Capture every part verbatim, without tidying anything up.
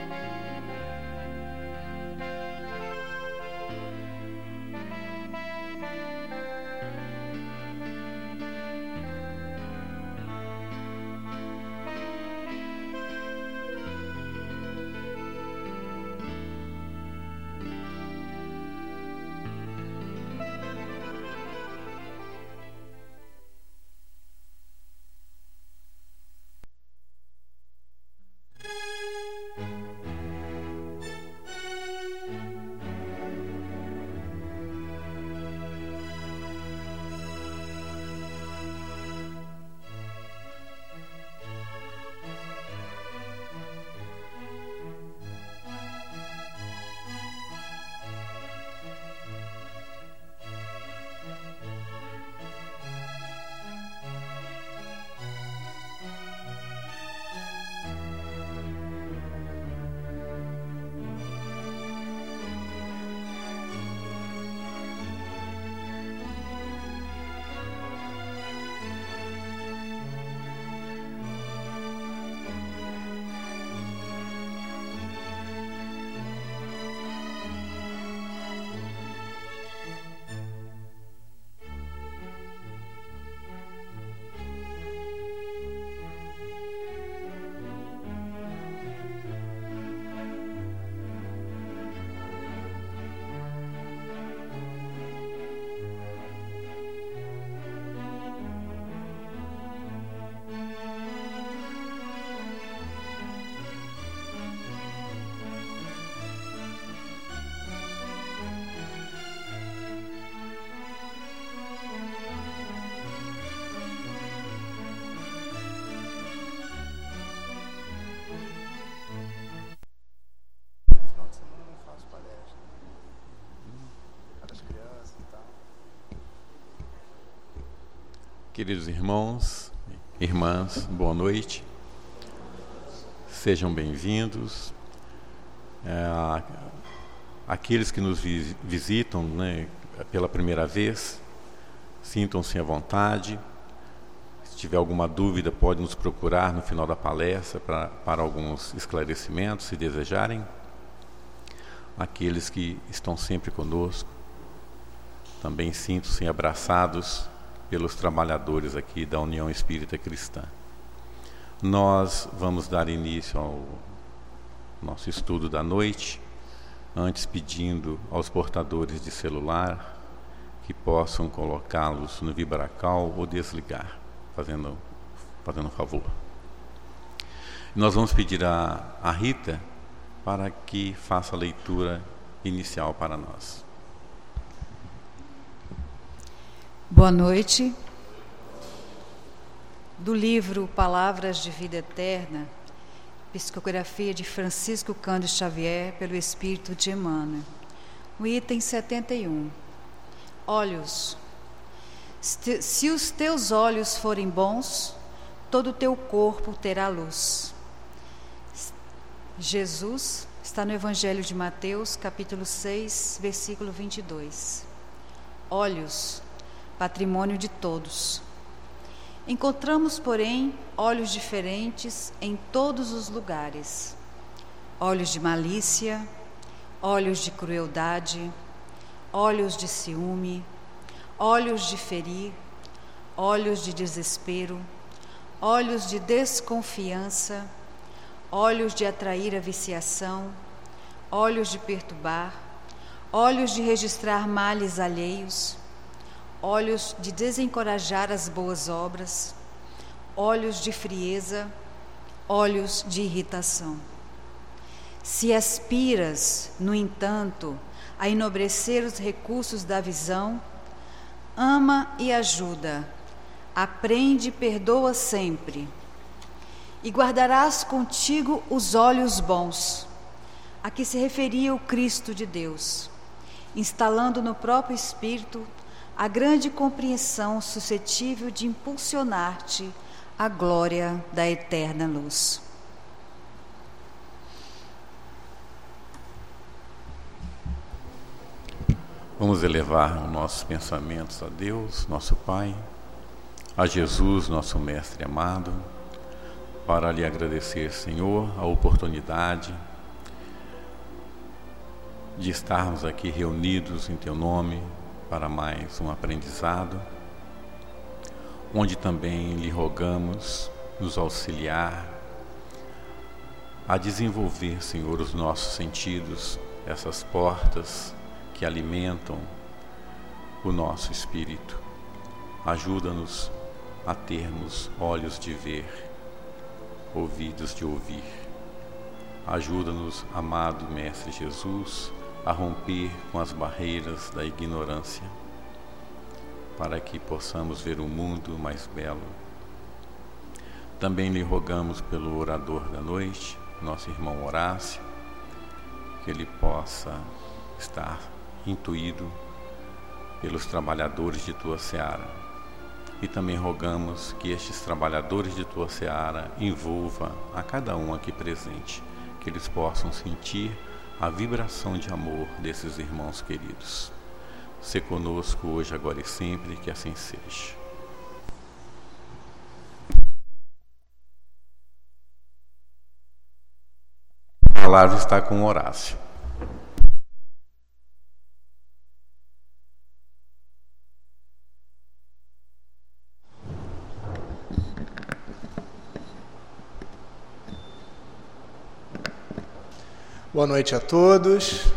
Queridos irmãos, irmãs, boa noite. Sejam bem-vindos. É, aqueles que nos vi- visitam, né, pela primeira vez, sintam-se à vontade. Se tiver alguma dúvida, pode nos procurar no final da palestra pra, para alguns esclarecimentos, se desejarem. Aqueles que estão sempre conosco, também sintam-se abraçados pelos trabalhadores aqui da União Espírita Cristã. Nós vamos dar início ao nosso estudo da noite, antes pedindo aos portadores de celular que possam colocá-los no vibracal ou desligar, fazendo, fazendo um favor. Nós vamos pedir a, a Rita para que faça a leitura inicial para nós. Boa noite. Do livro Palavras de Vida Eterna, psicografia de Francisco Cândido Xavier, pelo Espírito de Emmanuel. O item setenta e um. Olhos. Se os teus olhos forem bons, todo o teu corpo terá luz. Jesus está no Evangelho de Mateus, capítulo seis, versículo vinte e dois. Olhos, patrimônio de todos. Encontramos, porém, olhos diferentes em todos os lugares. Olhos de malícia, olhos de crueldade, olhos de ciúme, olhos de ferir, olhos de desespero, olhos de desconfiança, olhos de atrair a viciação, olhos de perturbar, olhos de registrar males alheios, olhos de desencorajar as boas obras, olhos de frieza, olhos de irritação. Se aspiras, no entanto, a enobrecer os recursos da visão, ama e ajuda, aprende e perdoa sempre, e guardarás contigo os olhos bons, a que se referia o Cristo de Deus, instalando no próprio espírito a grande compreensão suscetível de impulsionar-te à glória da eterna luz. Vamos elevar os nossos pensamentos a Deus, nosso Pai, a Jesus, nosso Mestre amado, para lhe agradecer, Senhor, a oportunidade de estarmos aqui reunidos em Teu nome para mais um aprendizado, onde também lhe rogamos nos auxiliar a desenvolver, Senhor, os nossos sentidos, essas portas que alimentam o nosso espírito. Ajuda-nos a termos olhos de ver, ouvidos de ouvir. Ajuda-nos, amado Mestre Jesus, a romper com as barreiras da ignorância, para que possamos ver o mundo mais belo. Também lhe rogamos pelo orador da noite, nosso irmão Horácio, que ele possa estar intuído pelos trabalhadores de Tua Seara. E também rogamos que estes trabalhadores de Tua Seara envolva a cada um aqui presente, que eles possam sentir a vibração de amor desses irmãos queridos. Sê conosco hoje, agora e sempre, que assim seja. A palavra está com Horácio. Boa noite a todos.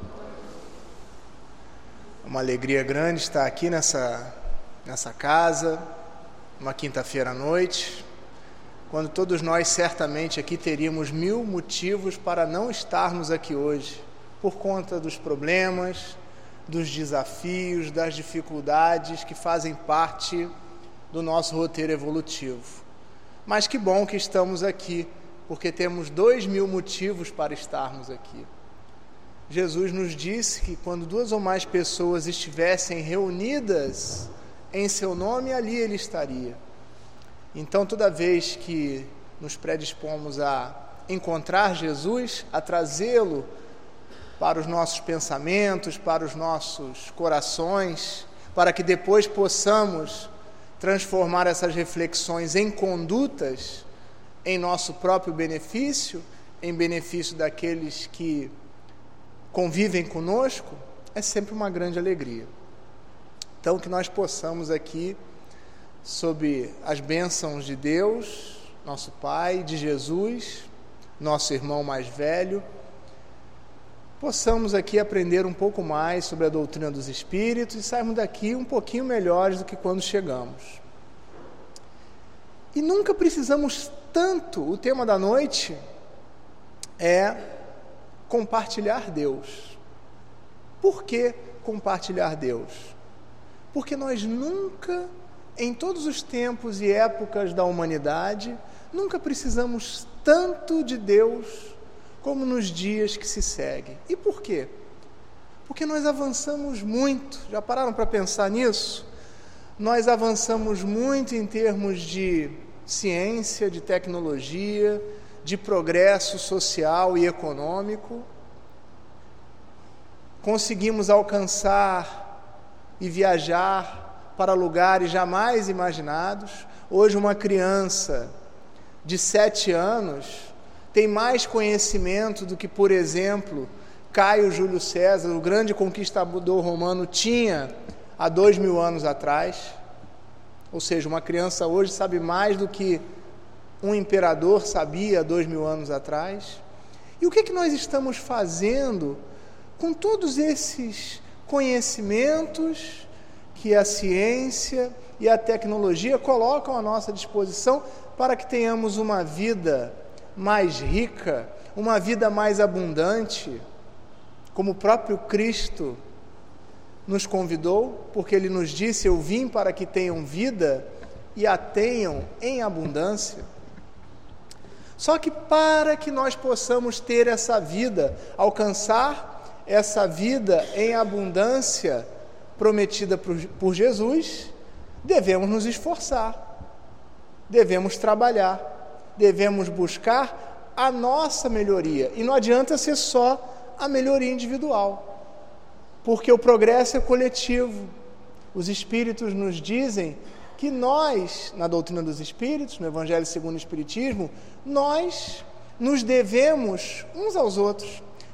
É uma alegria grande estar aqui nessa, nessa casa, uma quinta-feira à noite, quando todos nós certamente aqui teríamos mil motivos para não estarmos aqui hoje, por conta dos problemas, dos desafios, das dificuldades que fazem parte do nosso roteiro evolutivo. Mas que bom que estamos aqui, porque temos dois mil motivos para estarmos aqui. Jesus nos disse que quando duas ou mais pessoas estivessem reunidas em seu nome, ali Ele estaria. Então, toda vez que nos predispomos a encontrar Jesus, a trazê-lo para os nossos pensamentos, para os nossos corações, para que depois possamos transformar essas reflexões em condutas, em nosso próprio benefício, em benefício daqueles que convivem conosco, é sempre uma grande alegria. Então, que nós possamos aqui, sob as bênçãos de Deus, nosso Pai, de Jesus, nosso irmão mais velho, possamos aqui aprender um pouco mais sobre a doutrina dos Espíritos e sairmos daqui um pouquinho melhores do que quando chegamos. E nunca precisamos tanto, o tema da noite é compartilhar Deus. Por que compartilhar Deus? Porque nós nunca, em todos os tempos e épocas da humanidade, nunca precisamos tanto de Deus como nos dias que se seguem. E por quê? Porque nós avançamos muito. Já pararam para pensar nisso? Nós avançamos muito em termos de ciência, de tecnologia, de progresso social e econômico. Conseguimos alcançar e viajar para lugares jamais imaginados. Hoje, uma criança de sete anos tem mais conhecimento do que, por exemplo, Caio Júlio César, o grande conquistador romano, tinha há dois mil anos atrás. Ou seja, uma criança hoje sabe mais do que um imperador sabia há dois mil anos atrás. E o que, que nós estamos fazendo com todos esses conhecimentos que a ciência e a tecnologia colocam à nossa disposição para que tenhamos uma vida mais rica, uma vida mais abundante, como o próprio Cristo nos convidou, porque Ele nos disse: eu vim para que tenham vida e a tenham em abundância. Só que para que nós possamos ter essa vida, alcançar essa vida em abundância prometida por, por Jesus, devemos nos esforçar, devemos trabalhar, devemos buscar a nossa melhoria. E não adianta ser só a melhoria individual, porque o progresso é coletivo. Os Espíritos nos dizem que nós, na doutrina dos Espíritos, no Evangelho segundo o Espiritismo, nós nos devemos uns aos outros.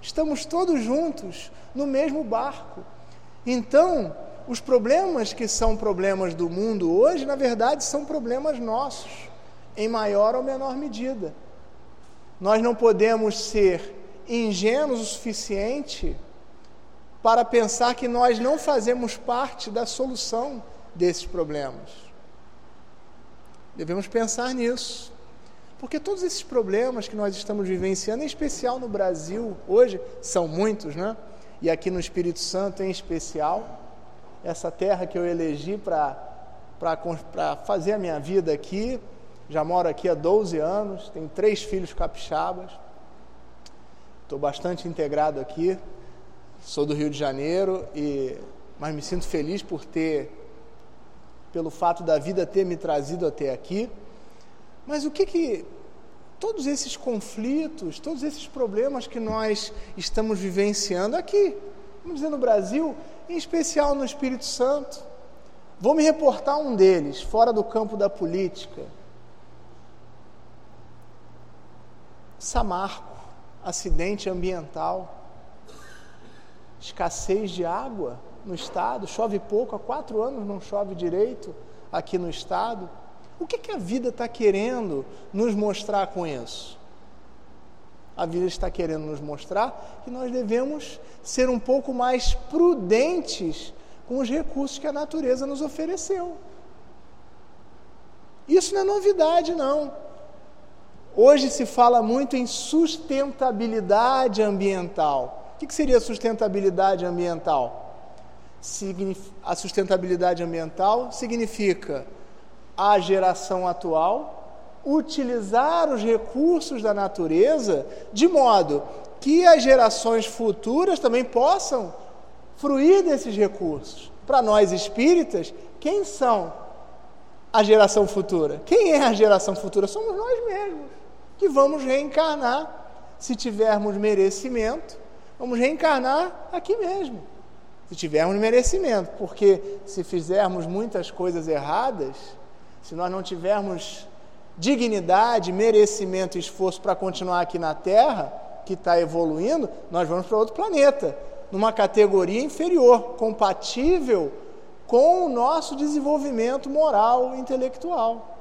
Estamos todos juntos no mesmo barco. Então, os problemas que são problemas do mundo hoje, na verdade, são problemas nossos, em maior ou menor medida. Nós não podemos ser ingênuos o suficiente para pensar que nós não fazemos parte da solução desses problemas. Devemos pensar nisso, porque todos esses problemas que nós estamos vivenciando, em especial no Brasil, hoje, são muitos, né? E aqui no Espírito Santo em especial, essa terra que eu elegi para para fazer a minha vida aqui, já moro aqui há doze anos, tenho três filhos capixabas, estou bastante integrado aqui, sou do Rio de Janeiro, e, mas me sinto feliz por ter, pelo fato da vida ter me trazido até aqui. Mas o que que, todos esses conflitos, todos esses problemas que nós estamos vivenciando aqui, vamos dizer no Brasil, em especial no Espírito Santo, vou me reportar um deles, fora do campo da política. Samarco, acidente ambiental, escassez de água no estado, chove pouco, há quatro anos não chove direito aqui no estado. O que que a vida está querendo nos mostrar com isso? A vida está querendo nos mostrar que nós devemos ser um pouco mais prudentes com os recursos que a natureza nos ofereceu. Isso não é novidade, não. Hoje se fala muito em sustentabilidade ambiental. O que que seria sustentabilidade ambiental? A sustentabilidade ambiental significa a geração atual utilizar os recursos da natureza de modo que as gerações futuras também possam fruir desses recursos. Para nós espíritas, quem são a geração futura? Quem é a geração futura? Somos nós mesmos, que vamos reencarnar, se tivermos merecimento, vamos reencarnar aqui mesmo, se tivermos merecimento, porque se fizermos muitas coisas erradas, se nós não tivermos dignidade, merecimento e esforço para continuar aqui na Terra, que está evoluindo, nós vamos para outro planeta, numa categoria inferior, compatível com o nosso desenvolvimento moral e intelectual.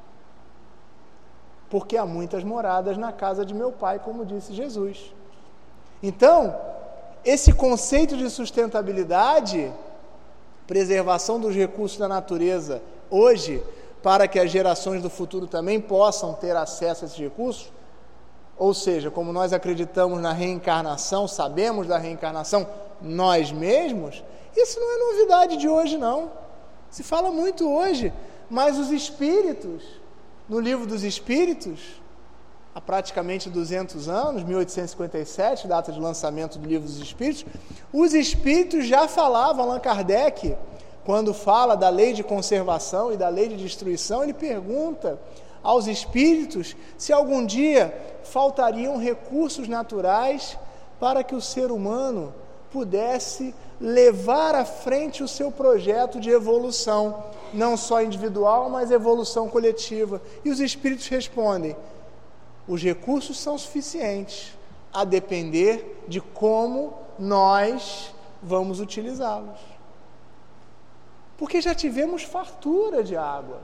Porque há muitas moradas na casa de meu Pai, como disse Jesus. Então, esse conceito de sustentabilidade, preservação dos recursos da natureza hoje, para que as gerações do futuro também possam ter acesso a esses recursos, ou seja, como nós acreditamos na reencarnação, sabemos da reencarnação nós mesmos, isso não é novidade de hoje, não. Se fala muito hoje, mas os espíritos, no Livro dos Espíritos, há praticamente duzentos anos, mil oitocentos e cinquenta e sete, data de lançamento do Livro dos Espíritos, os espíritos já falavam, Allan Kardec, quando fala da lei de conservação e da lei de destruição, ele pergunta aos espíritos se algum dia faltariam recursos naturais para que o ser humano pudesse levar à frente o seu projeto de evolução, não só individual, mas evolução coletiva. E os espíritos respondem: os recursos são suficientes, a depender de como nós vamos utilizá-los. Porque já tivemos fartura de água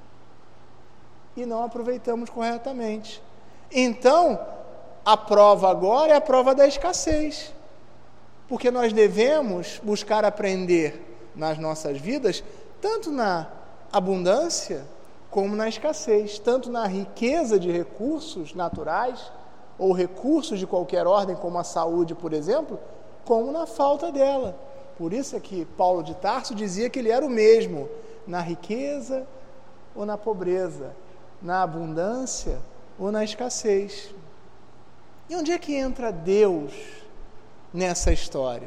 e não aproveitamos corretamente. Então, a prova agora é a prova da escassez. Porque nós devemos buscar aprender nas nossas vidas, tanto na abundância como na escassez, tanto na riqueza de recursos naturais, ou recursos de qualquer ordem, como a saúde, por exemplo, como na falta dela. Por isso é que Paulo de Tarso dizia que ele era o mesmo na riqueza ou na pobreza, na abundância ou na escassez. E onde é que entra Deus nessa história?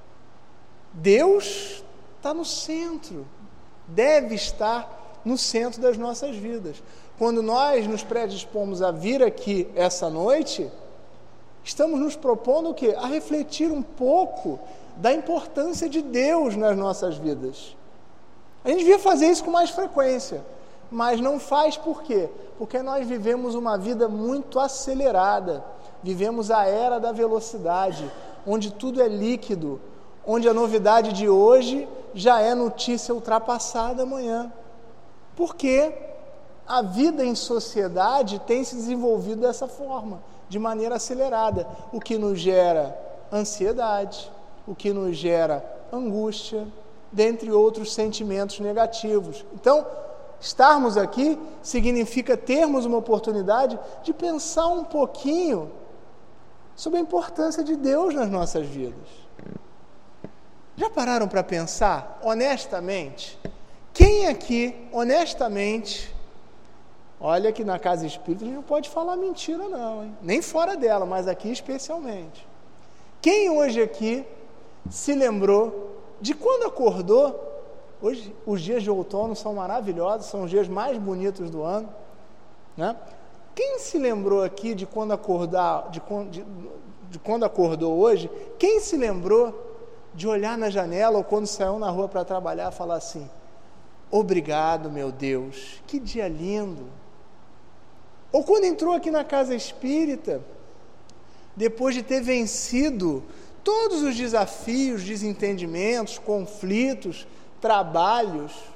Deus está no centro, deve estar no centro das nossas vidas. Quando nós nos predispomos a vir aqui essa noite, estamos nos propondo o quê? A refletir um pouco da importância de Deus nas nossas vidas. A gente devia fazer isso com mais frequência, mas não faz por quê? Porque nós vivemos uma vida muito acelerada, Vivemos a era da velocidade, onde tudo é líquido, onde a novidade de hoje já é notícia ultrapassada amanhã. Porque a vida em sociedade tem se desenvolvido dessa forma, de maneira acelerada, o que nos gera ansiedade, o que nos gera angústia, dentre outros sentimentos negativos. Então, estarmos aqui significa termos uma oportunidade de pensar um pouquinho sobre a importância de Deus nas nossas vidas. Já pararam para pensar, honestamente, quem aqui, honestamente, olha que na casa espírita a gente não pode falar mentira não, hein? Nem fora dela, mas aqui especialmente. Quem hoje aqui se lembrou de quando acordou? Hoje os dias de outono são maravilhosos, são os dias mais bonitos do ano, né? Quem se lembrou aqui de quando acordar, de, de, de quando acordou hoje? Quem se lembrou de olhar na janela ou quando saiu na rua para trabalhar e falar assim: obrigado, meu Deus, que dia lindo. Ou quando entrou aqui na casa espírita, depois de ter vencido todos os desafios, desentendimentos, conflitos, trabalhos,